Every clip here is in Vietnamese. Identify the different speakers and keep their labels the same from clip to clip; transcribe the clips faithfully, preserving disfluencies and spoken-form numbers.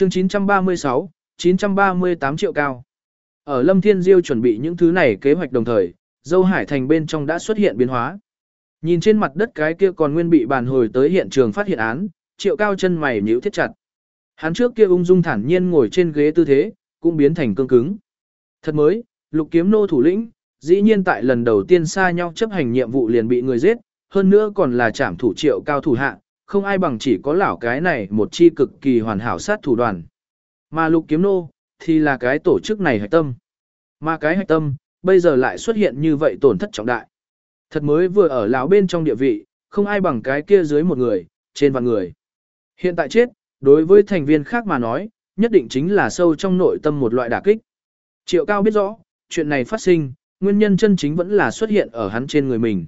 Speaker 1: Chương chín trăm ba mươi sáu, chín trăm ba mươi tám triệu cao. Ở Lâm Thiên Diêu chuẩn bị những thứ này kế hoạch đồng thời, Dâu Hải Thành bên trong đã xuất hiện biến hóa. Nhìn trên mặt đất cái kia còn nguyên bị bàn hồi tới hiện trường phát hiện án, Triệu Cao chân mày nhíu thiết chặt. Hắn trước kia ung dung thản nhiên ngồi trên ghế tư thế, cũng biến thành cương cứng. Thật mới, Lục Kiếm Nô thủ lĩnh, dĩ nhiên tại lần đầu tiên xa nhau chấp hành nhiệm vụ liền bị người giết, hơn nữa còn là trảm thủ Triệu Cao thủ hạ, không ai bằng chỉ có lão cái này một chi cực kỳ hoàn hảo sát thủ đoàn. Mà Lục Kiếm Nô thì là cái tổ chức này hạch tâm. Mà cái hạch tâm, bây giờ lại xuất hiện như vậy tổn thất trọng đại. Thật mới vừa ở lão bên trong địa vị, không ai bằng cái kia dưới một người, trên vạn người. Hiện tại chết, đối với thành viên khác mà nói, nhất định chính là sâu trong nội tâm một loại đả kích. Triệu Cao biết rõ, chuyện này phát sinh, nguyên nhân chân chính vẫn là xuất hiện ở hắn trên người mình.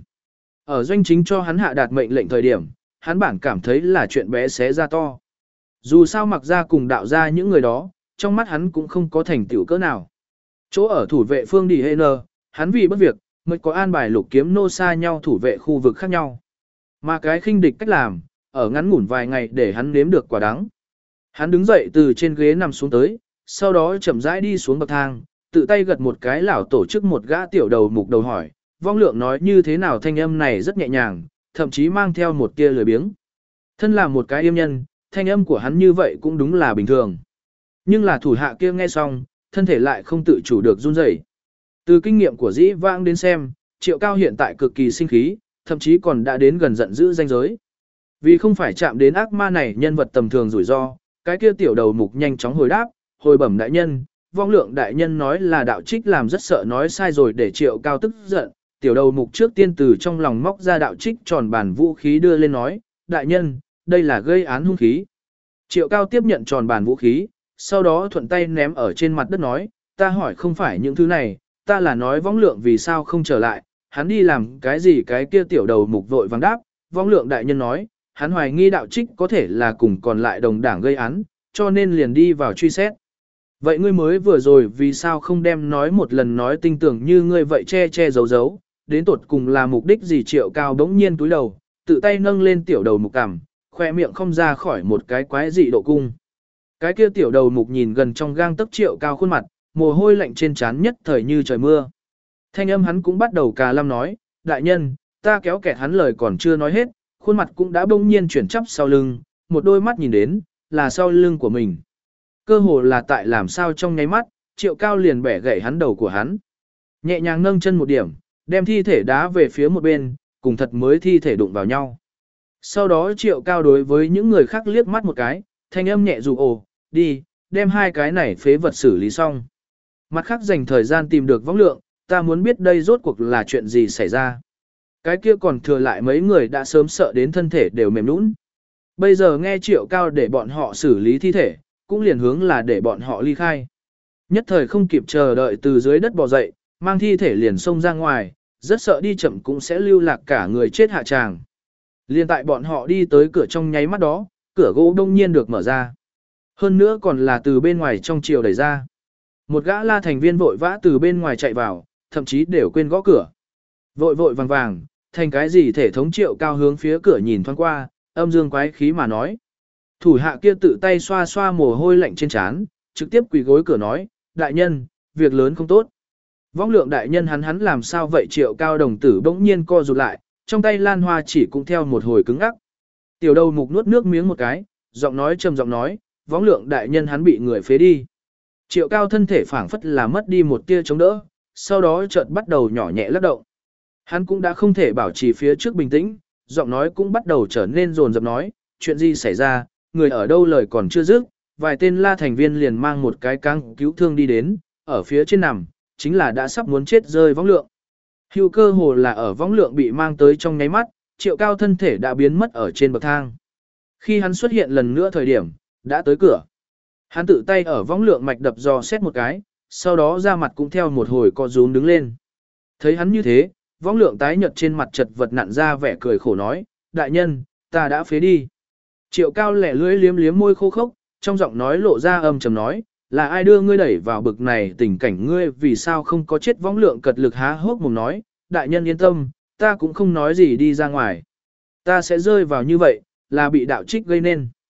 Speaker 1: Ở doanh chính cho hắn hạ đạt mệnh lệnh thời điểm, hắn bản cảm thấy là chuyện bé xé ra to. Dù sao mặc ra cùng đạo ra những người đó, trong mắt hắn cũng không có thành tựu cỡ nào. Chỗ ở thủ vệ phương đi hê nơ, hắn vì bất việc, mới có an bài Lục Kiếm Nô xa nhau thủ vệ khu vực khác nhau. Mà cái khinh địch cách làm, ở ngắn ngủn vài ngày để hắn nếm được quả đắng. Hắn đứng dậy từ trên ghế nằm xuống tới, sau đó chậm rãi đi xuống bậc thang, tự tay gật một cái lão tổ chức một gã tiểu đầu mục đầu hỏi, Vong Lượng nói như thế nào, thanh âm này rất nhẹ nhàng, thậm chí mang theo một tia lười biếng. Thân là một cái yêm nhân, thanh âm của hắn như vậy cũng đúng là bình thường. Nhưng là thủ hạ kia nghe xong, thân thể lại không tự chủ được run rẩy. Từ kinh nghiệm của dĩ vãng đến xem, Triệu Cao hiện tại cực kỳ sinh khí, thậm chí còn đã đến gần giận dữ danh giới. Vì không phải chạm đến ác ma này nhân vật tầm thường rủi ro, cái kia tiểu đầu mục nhanh chóng hồi đáp, hồi bẩm đại nhân, Vong Lượng đại nhân nói là đạo trích làm rất sợ nói sai rồi để Triệu Cao tức giận. Tiểu đầu mục trước tiên từ trong lòng móc ra đạo trích tròn bàn vũ khí đưa lên nói, đại nhân, đây là gây án hung khí. Triệu Cao tiếp nhận tròn bàn vũ khí, sau đó thuận tay ném ở trên mặt đất nói, ta hỏi không phải những thứ này, ta là nói Vong Lượng vì sao không trở lại, hắn đi làm cái gì. Cái kia tiểu đầu mục vội vàng đáp, Vong Lượng đại nhân nói, hắn hoài nghi đạo trích có thể là cùng còn lại đồng đảng gây án, cho nên liền đi vào truy xét. Vậy ngươi mới vừa rồi vì sao không đem nói một lần nói tinh tưởng như ngươi vậy che che giấu giấu, đến tột cùng là mục đích gì? Triệu Cao bỗng nhiên túi đầu, tự tay nâng lên tiểu đầu mục cằm, khoe miệng không ra khỏi một cái quái dị độ cung. Cái kia tiểu đầu mục nhìn gần trong gang tấc Triệu Cao khuôn mặt, mồ hôi lạnh trên trán nhất thời như trời mưa. Thanh âm hắn cũng bắt đầu cà lâm nói, đại nhân, ta kéo kẹt hắn lời còn chưa nói hết, khuôn mặt cũng đã bỗng nhiên chuyển chắp sau lưng, một đôi mắt nhìn đến, là sau lưng của mình. Cơ hồ là tại làm sao trong nháy mắt, Triệu Cao liền bẻ gãy hắn đầu của hắn. Nhẹ nhàng nâng chân một điểm, đem thi thể đá về phía một bên, cùng thật mới thi thể đụng vào nhau. Sau đó Triệu Cao đối với những người khác liếc mắt một cái, thanh âm nhẹ dù ồ, đi, đem hai cái này phế vật xử lý xong. Mặt khác dành thời gian tìm được Vong Lượng, ta muốn biết đây rốt cuộc là chuyện gì xảy ra. Cái kia còn thừa lại mấy người đã sớm sợ đến thân thể đều mềm nũng. Bây giờ nghe Triệu Cao để bọn họ xử lý thi thể, cũng liền hướng là để bọn họ ly khai. Nhất thời không kịp chờ đợi từ dưới đất bò dậy, mang thi thể liền xông ra ngoài, rất sợ đi chậm cũng sẽ lưu lạc cả người chết hạ tràng. Liên tại bọn họ đi tới cửa trong nháy mắt đó, cửa gỗ đông nhiên được mở ra. Hơn nữa còn là từ bên ngoài trong chiều đẩy ra. Một gã La thành viên vội vã từ bên ngoài chạy vào, thậm chí đều quên gõ cửa. Vội vội vàng vàng, thành cái gì thể thống Triệu Cao hướng phía cửa nhìn thoáng qua, âm dương quái khí mà nói. Thủ hạ kia tự tay xoa xoa mồ hôi lạnh trên trán, trực tiếp quỳ gối cửa nói, đại nhân, việc lớn không tốt. Vong Lượng đại nhân hắn hắn làm sao vậy? Triệu Cao đồng tử bỗng nhiên co rụt lại, trong tay lan hoa chỉ cũng theo một hồi cứng ngắc. Tiểu đầu mục nuốt nước miếng một cái, giọng nói trầm giọng nói, Vong Lượng đại nhân hắn bị người phế đi. Triệu Cao thân thể phảng phất là mất đi một tia chống đỡ, sau đó chợt bắt đầu nhỏ nhẹ lắc động. Hắn cũng đã không thể bảo trì phía trước bình tĩnh, giọng nói cũng bắt đầu trở nên rồn rập nói, chuyện gì xảy ra, người ở đâu lời còn chưa dứt, vài tên La thành viên liền mang một cái cáng cứu thương đi đến, ở phía trên nằm, chính là đã sắp muốn chết rơi Vong Lượng. Hưu cơ hồ là ở Vong Lượng bị mang tới trong nháy mắt, Triệu Cao thân thể đã biến mất ở trên bậc thang. Khi hắn xuất hiện lần nữa thời điểm, đã tới cửa. Hắn tự tay ở Vong Lượng mạch đập dò xét một cái, sau đó ra mặt cũng theo một hồi co rúm đứng lên. Thấy hắn như thế, Vong Lượng tái nhợt trên mặt chật vật nặn ra vẻ cười khổ nói, đại nhân, ta đã phế đi. Triệu Cao lẻ lưỡi liếm liếm môi khô khốc, trong giọng nói lộ ra âm trầm nói, là ai đưa ngươi đẩy vào bực này tình cảnh, ngươi vì sao không có chết? Vong Lượng cật lực há hốc mồm nói, đại nhân yên tâm, ta cũng không nói gì đi ra ngoài. Ta sẽ rơi vào như vậy, là bị đạo trích gây nên.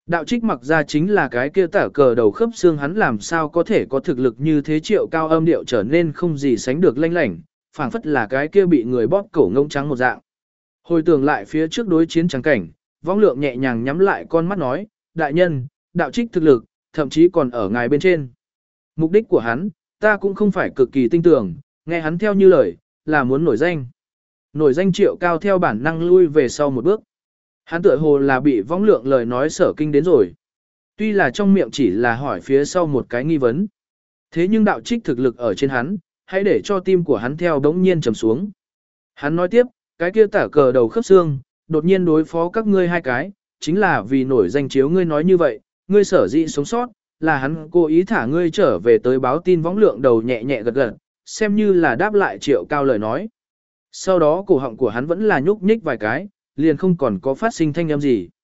Speaker 1: Đạo trích mặc ra chính là cái kia tả cờ đầu khớp xương, hắn làm sao có thể có thực lực như thế. Triệu cao âm điệu trở nên không gì sánh được lanh lảnh, phảng phất là cái kia bị người bóp cổ ngông trắng một dạng. Hồi tưởng lại phía trước đối chiến trắng cảnh, Võng Lượng nhẹ nhàng nhắm lại con mắt nói, đại nhân, đạo trích thực lực, thậm chí còn ở ngài bên trên. Mục đích của hắn, ta cũng không phải cực kỳ tin tưởng, nghe hắn theo như lời, là muốn nổi danh. Nổi danh Triệu cao theo bản năng lui về sau một bước. Hắn tựa hồ là bị Võng Lượng lời nói sở kinh đến rồi. Tuy là trong miệng chỉ là hỏi phía sau một cái nghi vấn. Thế nhưng đạo trích thực lực ở trên hắn, hãy để cho tim của hắn theo đống nhiên trầm xuống. Hắn nói tiếp, cái kia tả cờ đầu khớp xương, đột nhiên đối phó các ngươi hai cái, chính là vì nổi danh chiếu ngươi nói như vậy, ngươi sở dĩ sống sót, là hắn cố ý thả ngươi trở về tới báo tin. Võng Lượng đầu nhẹ nhẹ gật gật, xem như là đáp lại Triệu cao lời nói. Sau đó cổ họng của hắn vẫn là nhúc nhích vài cái, liền không còn có phát sinh thanh âm gì.